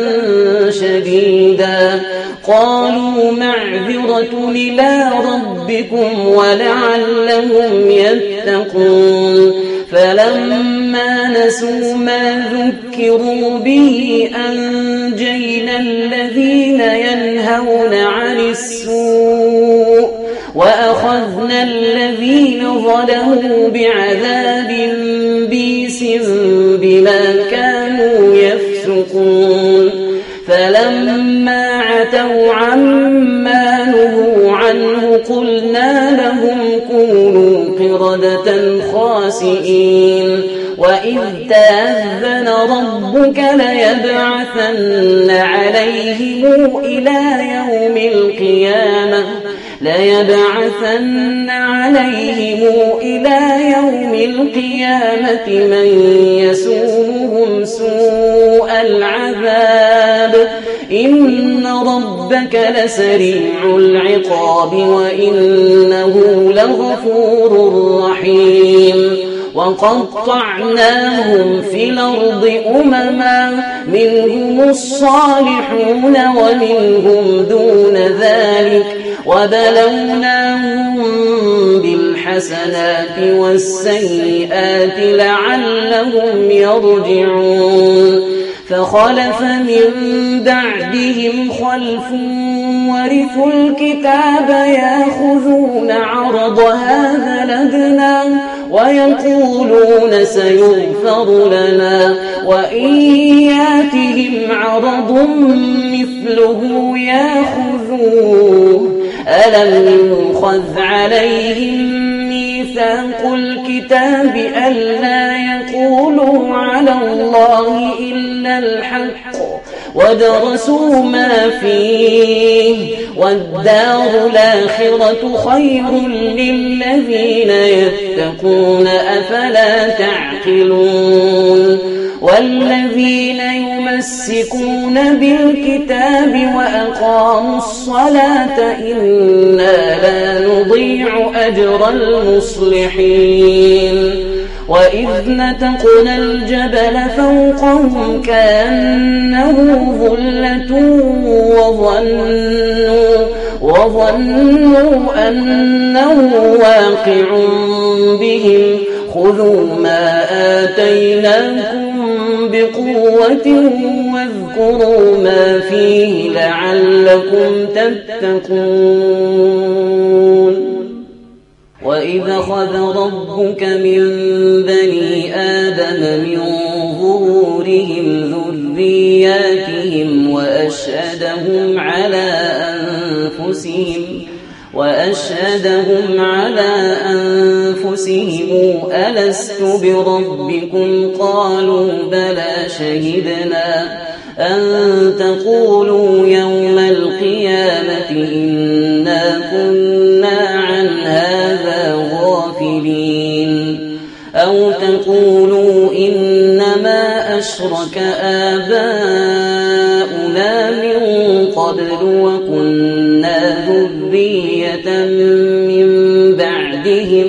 شديدا قالوا معذرة إلى ربكم ولعلهم يتقون فلما نسوا ما ذكروا به أنجينا الذين ينهون عن السوء وأخذنا الذين ظلموا بعذاب بئيس بما كانوا يفسقون فلما عتوا عما نهوا عنه قلنا لهم كونوا قردة خاسئين وإذ تأذن ربك ليبعثن عليهم إلى يوم القيامة ليبعثن عليهم إلى يوم القيامة من يسومهم سوء العذاب إن ربك لسريع العقاب وإنه لغفور رحيم وقطعناهم في الأرض أمما منهم الصالحون ومنهم دون ذلك وبلوناهم بالحسنات والسيئات لعلهم يرجعون فخلف من بعدهم خلف ورثوا الكتاب يأخذون عرض هذا الأدنى ويقولون سيغفر لنا وإن ياتهم عرض مثله يأخذوه ألم يؤخذ عليهم ميثاق الكتاب ألا يقولوا على الله إلا الحق ودرسوا ما فيه والدار الآخرة خير للذين يتقون أفلا تعقلون والذين يمسكون بالكتاب وأقاموا الصلاة إنا لا نضيع أجر المصلحين وإذ نتقنا الجبل فوقهم كأنه ظلة وظنوا, وظنوا أنه واقع بهم خذوا ما آتيناكم بقوة واذكروا ما فيه لعلكم تتقون وإذ أخذ ربك من بني آدم من ظهورهم ذرياتهم وأشهدهم على أنفسهم وأشهدهم على أنفسهم ألست بربكم قالوا بلى شهدنا أن تقولوا يوم القيامة إنا كنا عن هذا غافلين أو تقولوا إنما أشرك آباؤنا من قبل وكنا ذرية من بعدهم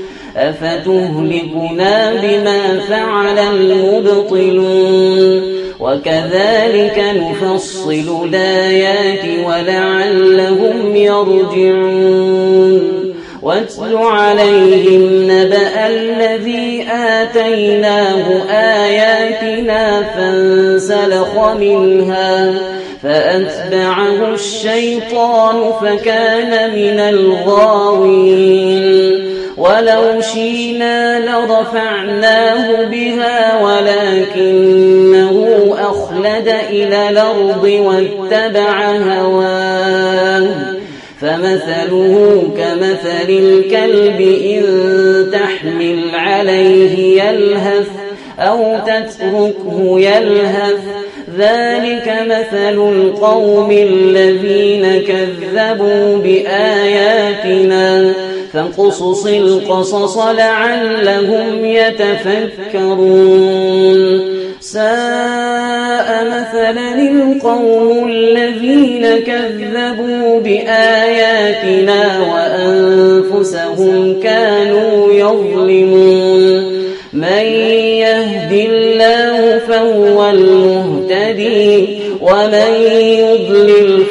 أفتهلكنا بما فعل المبطلون وكذلك نفصل الآيات ولعلهم يرجعون واتل عليهم نبأ الذي آتيناه آياتنا فانسلخ منها فأتبعه الشيطان فكان من الغاوين ولو شئنا لرفعناه بها ولكنه أخلد إلى الأرض واتبع هواه فمثله كمثل الكلب إن تحمل عليه يلهث أو تتركه يلهث ذلك مثل القوم الذين كذبوا بآياتنا فاقصص القصص لعلهم يتفكرون ساء مثلا القوم الذين كذبوا بآياتنا وأنفسهم كانوا يظلمون من يهد الله فهو المهتدي ومن يضلل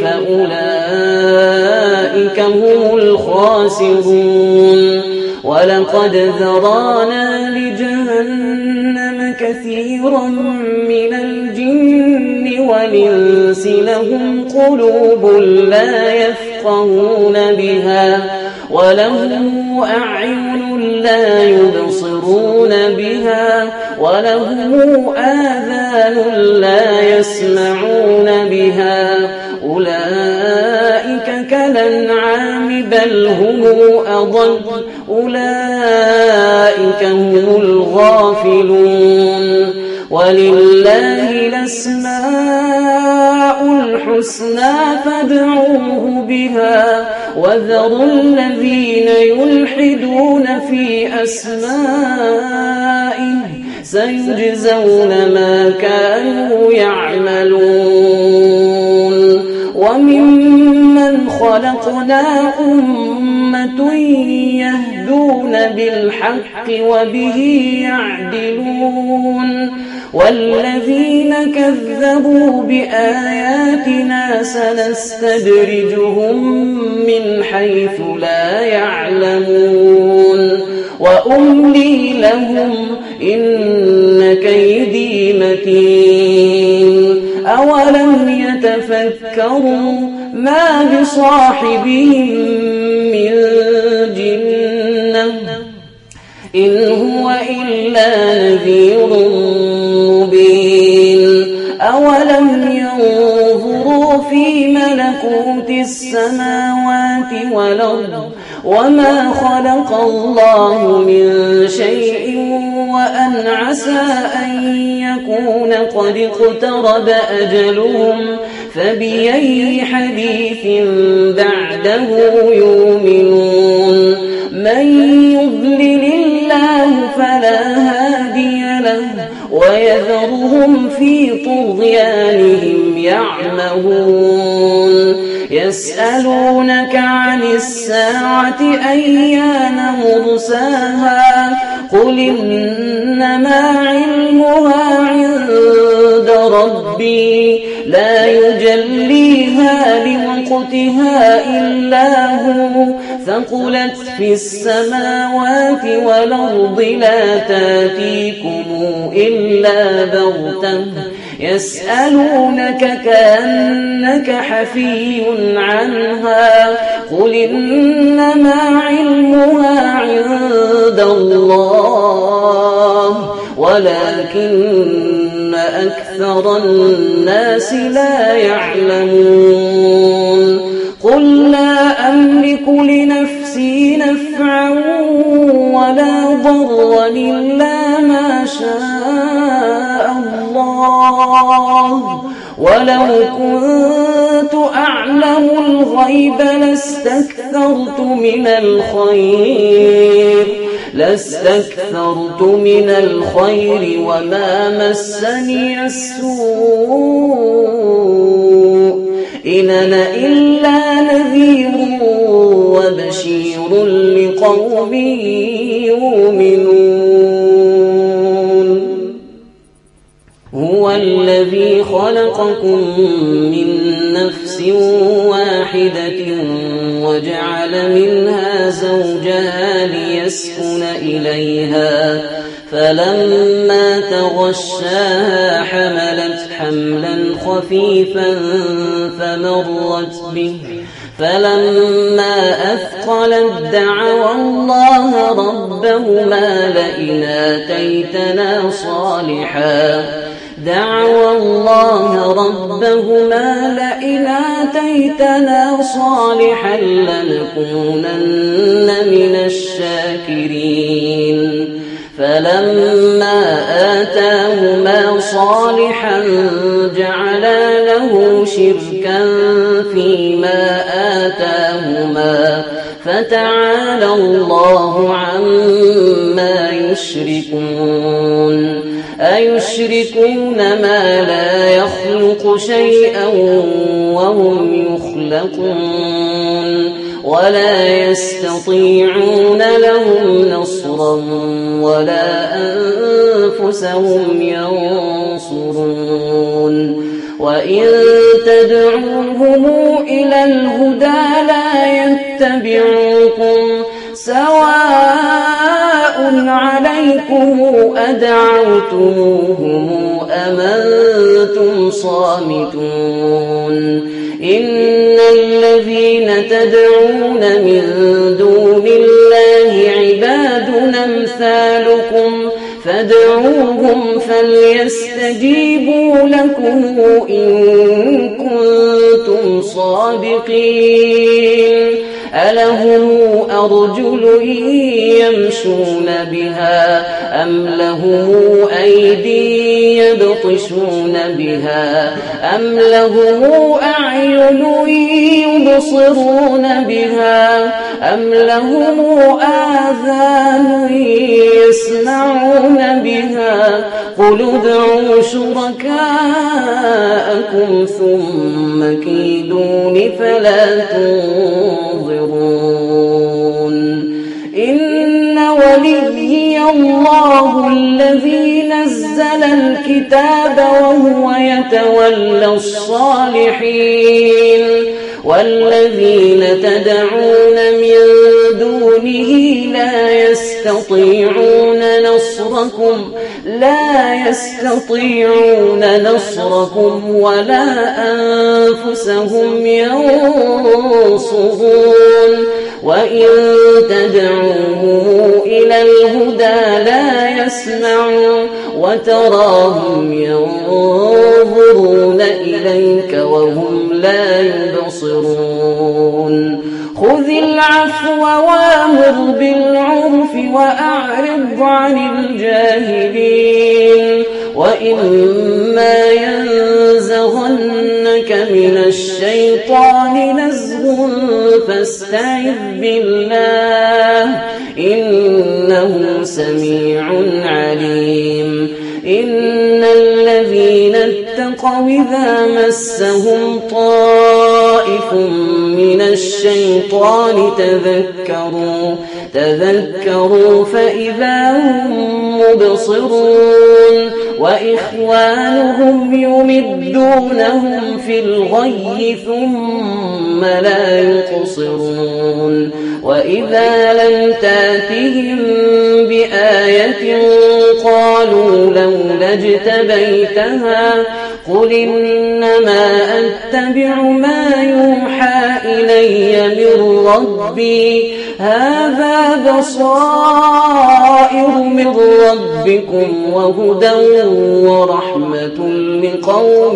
فأولئك هم الخاسرون ولقد ذرانا لجهنم كثيرا من الجن والإنس لهم قلوب لا يفقهون بها ولهم أعين لا يبصرون بها ولهم آذان لا يسمعون بها أولئك كالأنعام بل هم أضل أولئك هم الغافلون ولله الأسماء الحسنى فادعوه بها وذروا الذين يلحدون في أسمائه سيجزون ما كانوا يعملون وممن خلقنا أمة يهدون بالحق وبه يعدلون والذين كذبوا بآياتنا سنستدرجهم من حيث لا يعلمون وأملي لهم إن كيدي متين أولم يتفكروا ما بصاحبهم من جنة إن هو إلا نذير مبين أولم ينظروا في ملكوت السماوات والأرض وما خلق الله من شيء وأن عسى أن يكون قد اقترب أجلهم فبأي حديث بعده يؤمنون من يضلل الله فلا هادي له ويذرهم في طغيانهم يعمهون يسألونك عن الساعة أيان مرساها قل إنما علمها عند ربي لا يجليها لوقتها إلا هو ثقلت في السماوات والأرض لا تاتيكم إلا بغتة يسألونك كأنك حفي عنها قل إنما علمها عند الله ولكن أكثر الناس لا يعلمون قل لا أملك لنفسي نفعا ولا ضرا إلا ما شاء الله ولو كنت أعلم الغيب لاستكثرت من الخير لاستكثرت من الخير وما مسني السوء إن أنا إلا نذير وبشير لقوم يؤمنون هو الذي خلقكم من نفس واحدة وجعل منها زوجها ليسكن إليها فلما تغشاها حملت حملا خفيفا فمرت به فلما أثقلت دعوا الله ربهما لئن آتيتنا صالحا دعوا الله ربهما لئن آتيتنا صالحا لنكونن من الشاكرين فلما آتاهما صالحا جعلا له شركا فيما آتاهما فتعالى الله عما يشركون أيشركون ما لا يخلق شيئا وهم يخلقون ولا يستطيعون لهم نصرا ولا أنفسهم ينصرون وإن تدعوهم إلى الهدى لا يتبعوكم سواء عليكم أدعوتموهم أم أنتم صامتون إن الذين تدعون من دون الله عباد أمثالكم فادعوهم فليستجيبوا لكم إن كنتم صادقين ألهم أرجل يمشون بها أم لهم أيدي يبطشون بها أم لهم أعين يبصرون بها أم لهم آذان يسمعون بها قل ادعوا شركاءكم ثم كيدون فلا تنظرون إن وليي الله الذي نزل الكتاب وهو يتولى الصالحين والذين تدعون من دونه لا يستطيعون نصركم لا يستطيعون نصركم ولا أنفسهم ينصرون وإن تدعوهم إلى الهدى لا يسمعون وتراهم ينظرون إليك وهم لا يبصرون خذ العفو وامر بالعرف وأعرض عن الجاهلين وإما ينزغنك من الشيطان نزغ فاستعذ بالله إنه سميع عليم إن الذين اتقوا إذا مسهم طائف من الشيطان تذكروا تذكروا فإذا هم مبصرون وإخوانهم يمدونهم في الغي ثم لا يقصرون وإذا لم تاتهم بآية قالوا لولا اجتبيتها قل إنما أتبع ما يوحى إلي من ربي هذا بصائر من ربكم وهدى ورحمة لقوم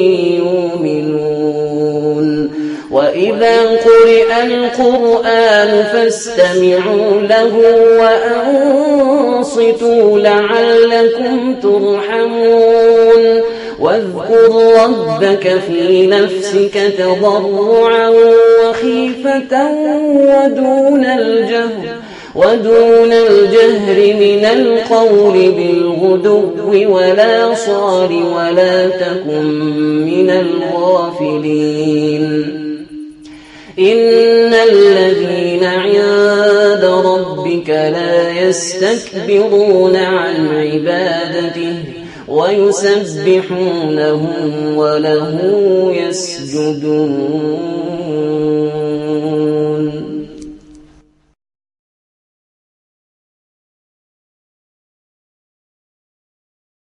يؤمنون وإذا قرئ القرآن فاستمعوا له وأنصتوا لعلكم ترحمون واذكر ربك في نفسك تضرعا وخيفة ودون الجهر ودون الجهر من القول بالغدو ولا صال ولا تكن من الغافلين إن الذين عند ربك لا يستكبرون عن عبادته ويسبحونه وله يسجدون